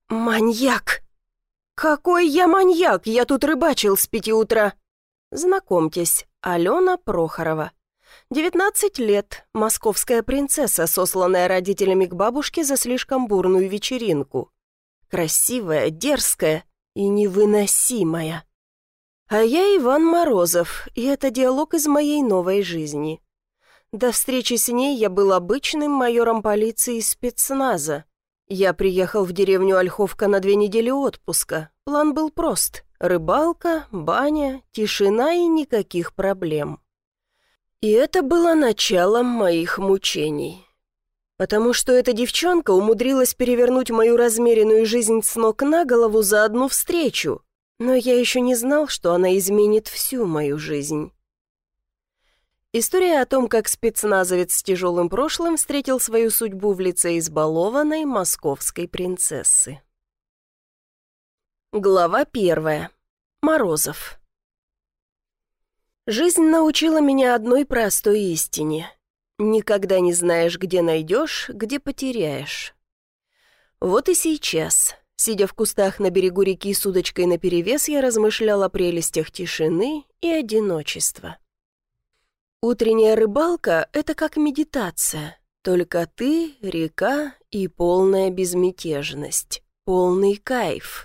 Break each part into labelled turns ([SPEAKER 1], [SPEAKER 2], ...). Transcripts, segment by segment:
[SPEAKER 1] Маньяк! Какой я маньяк! Я тут рыбачил с 5 утра. Знакомьтесь, Алена Прохорова. 19 лет, московская принцесса, сосланная родителями к бабушке за слишком бурную вечеринку. Красивая, дерзкая и невыносимая. А я Иван Морозов, и это диалог из моей новой жизни. До встречи с ней я был обычным майором полиции из спецназа. Я приехал в деревню Ольховка на 2 недели отпуска. План был прост: рыбалка, баня, тишина и никаких проблем. И это было началом моих мучений. Потому что эта девчонка умудрилась перевернуть мою размеренную жизнь с ног на голову за одну встречу, но я еще не знал, что она изменит всю мою жизнь. История о том, как спецназовец с тяжелым прошлым встретил свою судьбу в лице избалованной московской принцессы. Глава 1. Морозов. Жизнь научила меня одной простой истине. Никогда не знаешь, где найдешь, где потеряешь. Вот и сейчас, сидя в кустах на берегу реки с удочкой наперевес, я размышляла о прелестях тишины и одиночества. Утренняя рыбалка — это как медитация. Только ты, река и полная безмятежность. Полный кайф.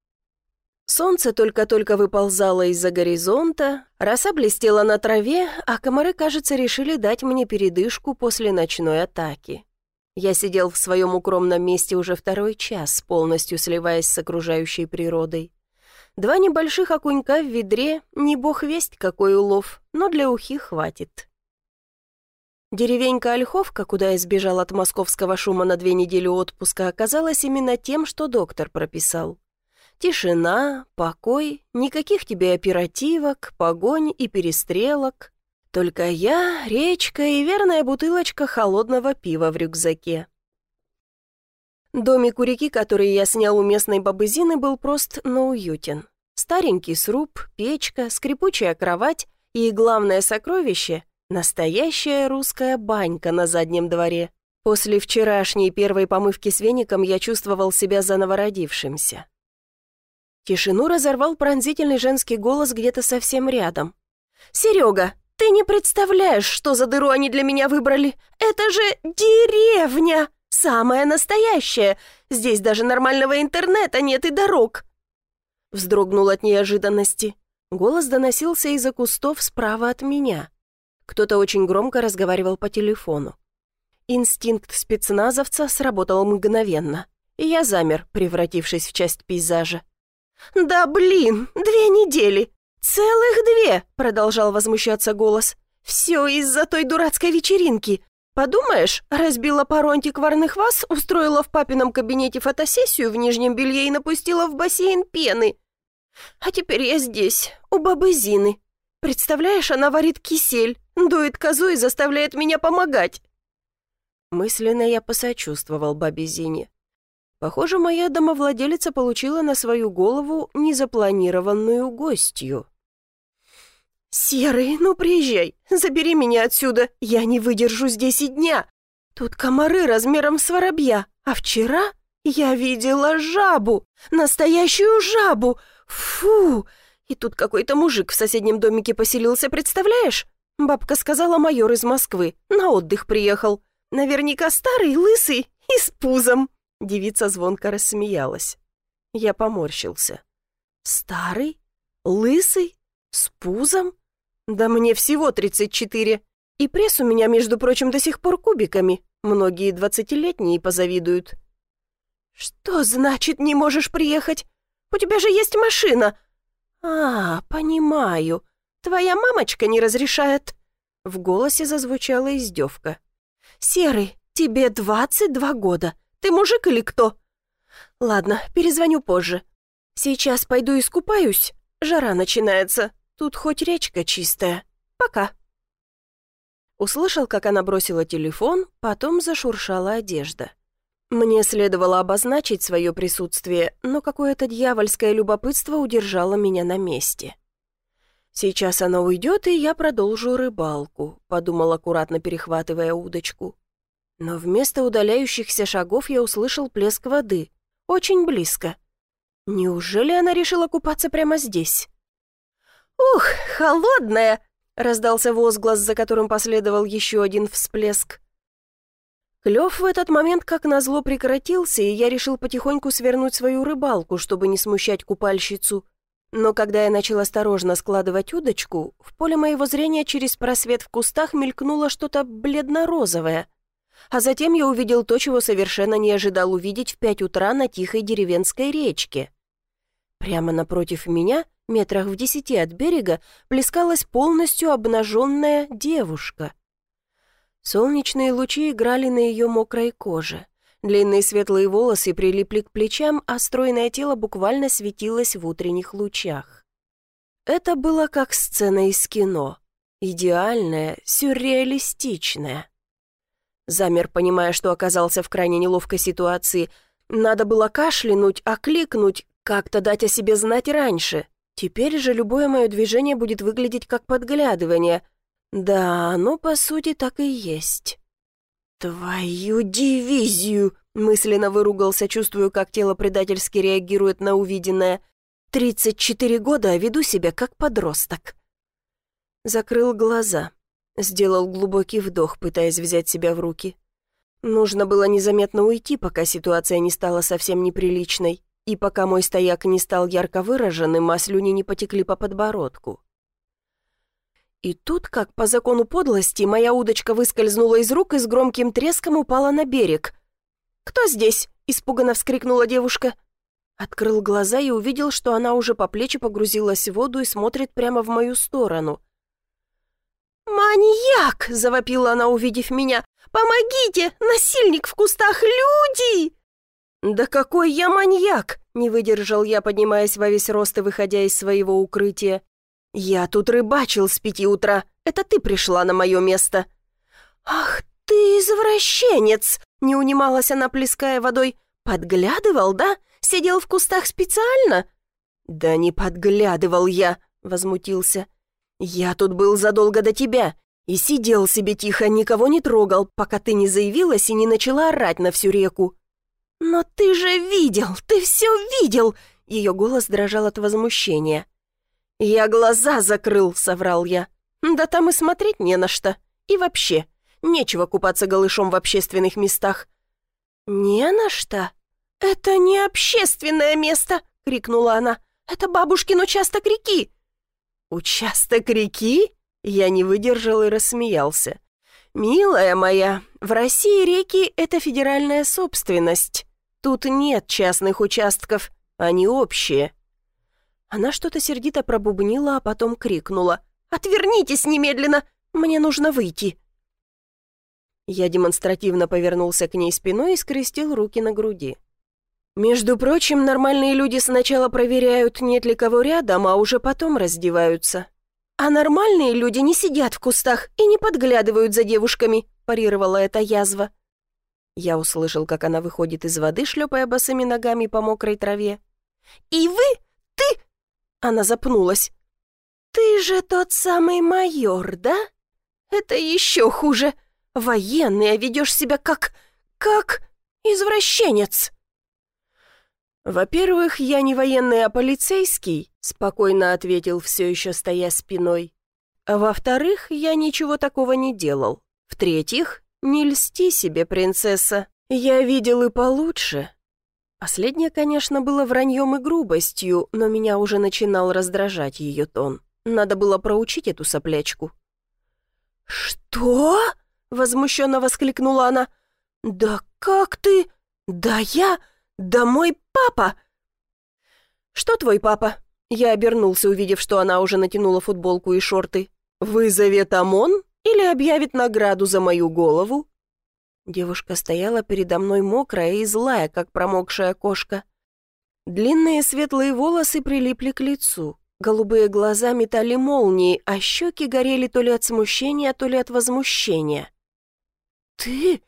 [SPEAKER 1] Солнце только-только выползало из-за горизонта, роса блестела на траве, а комары, кажется, решили дать мне передышку после ночной атаки. Я сидел в своем укромном месте уже 2-й час, полностью сливаясь с окружающей природой. 2 небольших окунька в ведре, не бог весть какой улов, но для ухи хватит. Деревенька Ольховка, куда я сбежал от московского шума на 2 недели отпуска, оказалась именно тем, что доктор прописал. Тишина, покой, никаких тебе оперативок, погонь и перестрелок. Только я, речка и верная бутылочка холодного пива в рюкзаке. Домик у реки, который я снял у местной бабы Зины, был прост, но уютен. Старенький сруб, печка, скрипучая кровать и, главное сокровище, настоящая русская банька на заднем дворе. После вчерашней первой помывки с веником я чувствовал себя заново родившимся. Тишину разорвал пронзительный женский голос где-то совсем рядом. «Серега, ты не представляешь, что за дыру они для меня выбрали! Это же деревня! Самая настоящая! Здесь даже нормального интернета нет и дорог!» Вздрогнул от неожиданности. Голос доносился из-за кустов справа от меня. Кто-то очень громко разговаривал по телефону. Инстинкт спецназовца сработал мгновенно, и я замер, превратившись в часть пейзажа. «Да блин, 2 недели! Целых 2!» — продолжал возмущаться голос. «Все из-за той дурацкой вечеринки. Подумаешь, разбила пару антикварных ваз, устроила в папином кабинете фотосессию в нижнем белье и напустила в бассейн пены. А теперь я здесь, у бабы Зины. Представляешь, она варит кисель, дует козу и заставляет меня помогать». Мысленно я посочувствовал бабе Зине. Похоже, моя домовладелица получила на свою голову незапланированную гостью. «Серый, ну приезжай, забери меня отсюда, я не выдержу здесь и дня. Тут комары размером с воробья, а вчера я видела жабу, настоящую жабу. Фу! И тут какой-то мужик в соседнем домике поселился, представляешь? Бабка сказала, майор из Москвы, на отдых приехал. Наверняка старый, лысый и с пузом». Девица звонко рассмеялась. Я поморщился. «Старый? Лысый? С пузом? Да мне всего 34. И пресс у меня, между прочим, до сих пор кубиками. Многие 20-летние позавидуют». «Что значит не можешь приехать? У тебя же есть машина». «А, понимаю. Твоя мамочка не разрешает». В голосе зазвучала издевка. «Серый, тебе 22 года. Ты мужик или кто?» «Ладно, перезвоню позже. Сейчас пойду искупаюсь. Жара начинается. Тут хоть речка чистая. Пока». Услышал, как она бросила телефон, потом зашуршала одежда. Мне следовало обозначить свое присутствие, но какое-то дьявольское любопытство удержало меня на месте. «Сейчас она уйдет, и я продолжу рыбалку», — подумал, аккуратно перехватывая удочку. Но вместо удаляющихся шагов я услышал плеск воды. очень близко. Неужели она решила купаться прямо здесь? «Ух, холодная!» — раздался возглас, за которым последовал еще один всплеск. Клев в этот момент как назло прекратился, и я решил потихоньку свернуть свою рыбалку, чтобы не смущать купальщицу. Но когда я начал осторожно складывать удочку, в поле моего зрения через просвет в кустах мелькнуло что-то бледно-розовое. А затем я увидел то, чего совершенно не ожидал увидеть в 5 утра на тихой деревенской речке. Прямо напротив меня, метрах в 10 от берега, плескалась полностью обнаженная девушка. Солнечные лучи играли на ее мокрой коже. Длинные светлые волосы прилипли к плечам, а стройное тело буквально светилось в утренних лучах. Это было как сцена из кино. Идеальная, сюрреалистичная. Замер, понимая, что оказался в крайне неловкой ситуации. Надо было кашлянуть, окликнуть, как-то дать о себе знать раньше. Теперь же любое мое движение будет выглядеть как подглядывание. Да, оно по сути так и есть. «Твою дивизию!» — мысленно выругался, чувствую, как тело предательски реагирует на увиденное. 34 года, а веду себя как подросток. Закрыл глаза. Сделал глубокий вдох, пытаясь взять себя в руки. Нужно было незаметно уйти, пока ситуация не стала совсем неприличной, и пока мой стояк не стал ярко выраженным, а слюни не потекли по подбородку. И тут, как по закону подлости, моя удочка выскользнула из рук и с громким треском упала на берег. «Кто здесь?» — испуганно вскрикнула девушка. Открыл глаза и увидел, что она уже по плечи погрузилась в воду и смотрит прямо в мою сторону. «Маньяк!» — завопила она, увидев меня. «Помогите! Насильник в кустах! Люди!» «Да какой я маньяк!» — не выдержал я, поднимаясь во весь рост и выходя из своего укрытия. «Я тут рыбачил с 5 утра. Это ты пришла на мое место». «Ах ты извращенец!» — не унималась она, плеская водой. «Подглядывал, да? Сидел в кустах специально?» «Да не подглядывал я!» — возмутился. «Я тут был задолго до тебя и сидел себе тихо, никого не трогал, пока ты не заявилась и не начала орать на всю реку». «Но ты же видел, ты все видел!» Ее голос дрожал от возмущения. «Я глаза закрыл», — соврал я. «Да там и смотреть не на что. И вообще, нечего купаться голышом в общественных местах». «Не на что? Это не общественное место!» — крикнула она. «Это бабушкин участок реки!» «Участок реки?» Я не выдержал и рассмеялся. «Милая моя, в России реки — это федеральная собственность. Тут нет частных участков, они общие». Она что-то сердито пробубнила, а потом крикнула. «Отвернитесь немедленно! Мне нужно выйти!» Я демонстративно повернулся к ней спиной и скрестил руки на груди. Между прочим, нормальные люди сначала проверяют, нет ли кого рядом, а уже потом раздеваются. «А нормальные люди не сидят в кустах и не подглядывают за девушками», парировала эта язва. Я услышал, как она выходит из воды, шлепая босыми ногами по мокрой траве. «И вы? Ты?» Она запнулась. «Ты же тот самый майор, да? Это еще хуже. Военный, а ведешь себя как извращенец». «Во-первых, я не военный, а полицейский», — спокойно ответил, все еще стоя спиной. «А во-вторых, я ничего такого не делал. В-третьих, не льсти себе, принцесса. Я видел и получше». Последнее, конечно, было враньем и грубостью, но меня уже начинал раздражать ее тон. Надо было проучить эту соплячку. «Что?» — возмущенно воскликнула она. «Да как ты? Да я? Да мой папа!» «Что твой папа?» Я обернулся, увидев, что она уже натянула футболку и шорты. «Вызовет ОМОН или объявит награду за мою голову?» Девушка стояла передо мной мокрая и злая, как промокшая кошка. Длинные светлые волосы прилипли к лицу. Голубые глаза метали молнии, а щеки горели то ли от смущения, то ли от возмущения. «Ты?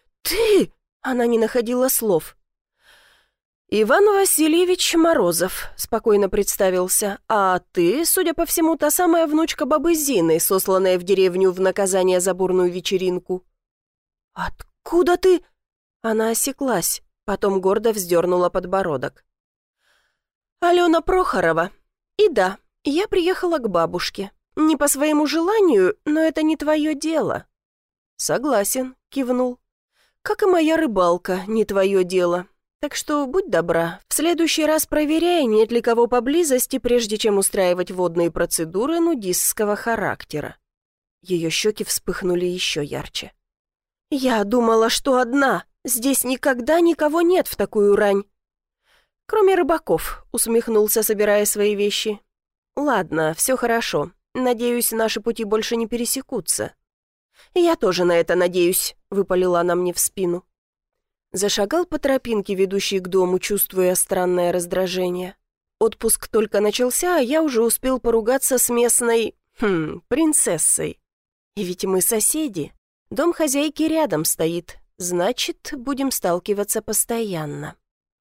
[SPEAKER 1] Она не находила слов. «Иван Васильевич Морозов», — спокойно представился. «А ты, судя по всему, та самая внучка бабы Зины, сосланная в деревню в наказание за бурную вечеринку». «Откуда ты?» Она осеклась. Потом гордо вздернула подбородок. «Алена Прохорова. И да, я приехала к бабушке. Не по своему желанию, но это не твое дело». «Согласен», — кивнул. «Как и моя рыбалка, не твое дело. Так что будь добра, в следующий раз проверяй, нет ли кого поблизости, прежде чем устраивать водные процедуры нудистского характера». Ее щеки вспыхнули еще ярче. «Я думала, что одна. Здесь никогда никого нет в такую рань». «Кроме рыбаков», — усмехнулся, собирая свои вещи. «Ладно, все хорошо. Надеюсь, наши пути больше не пересекутся». «Я тоже на это надеюсь», — выпалила она мне в спину. Зашагал по тропинке, ведущей к дому, чувствуя странное раздражение. Отпуск только начался, а я уже успел поругаться с местной... принцессой. И ведь мы соседи. Дом хозяйки рядом стоит, значит, будем сталкиваться постоянно.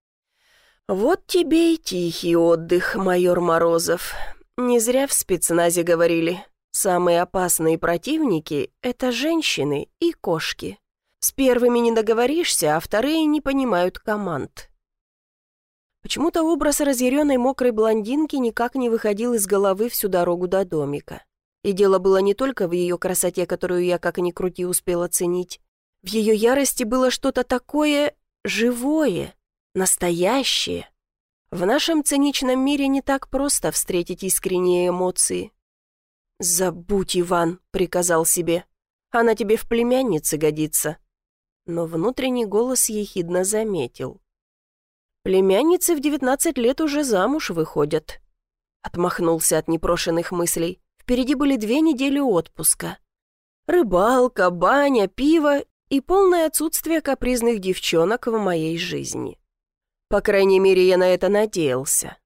[SPEAKER 1] Вот тебе и тихий отдых, майор Морозов. Не зря в спецназе говорили, самые опасные противники — это женщины и кошки. С первыми не договоришься, а вторые не понимают команд. Почему-то образ разъяренной мокрой блондинки никак не выходил из головы всю дорогу до домика. И дело было не только в ее красоте, которую я, как ни крути, успел оценить. В ее ярости было что-то такое живое, настоящее. В нашем циничном мире не так просто встретить искренние эмоции. «Забудь, Иван», — приказал себе. «Она тебе в племяннице годится». Но внутренний голос ехидно заметил. «Племянницы в 19 лет уже замуж выходят». Отмахнулся от непрошенных мыслей. Впереди были 2 недели отпуска. Рыбалка, баня, пиво и полное отсутствие капризных девчонок в моей жизни. По крайней мере, я на это надеялся.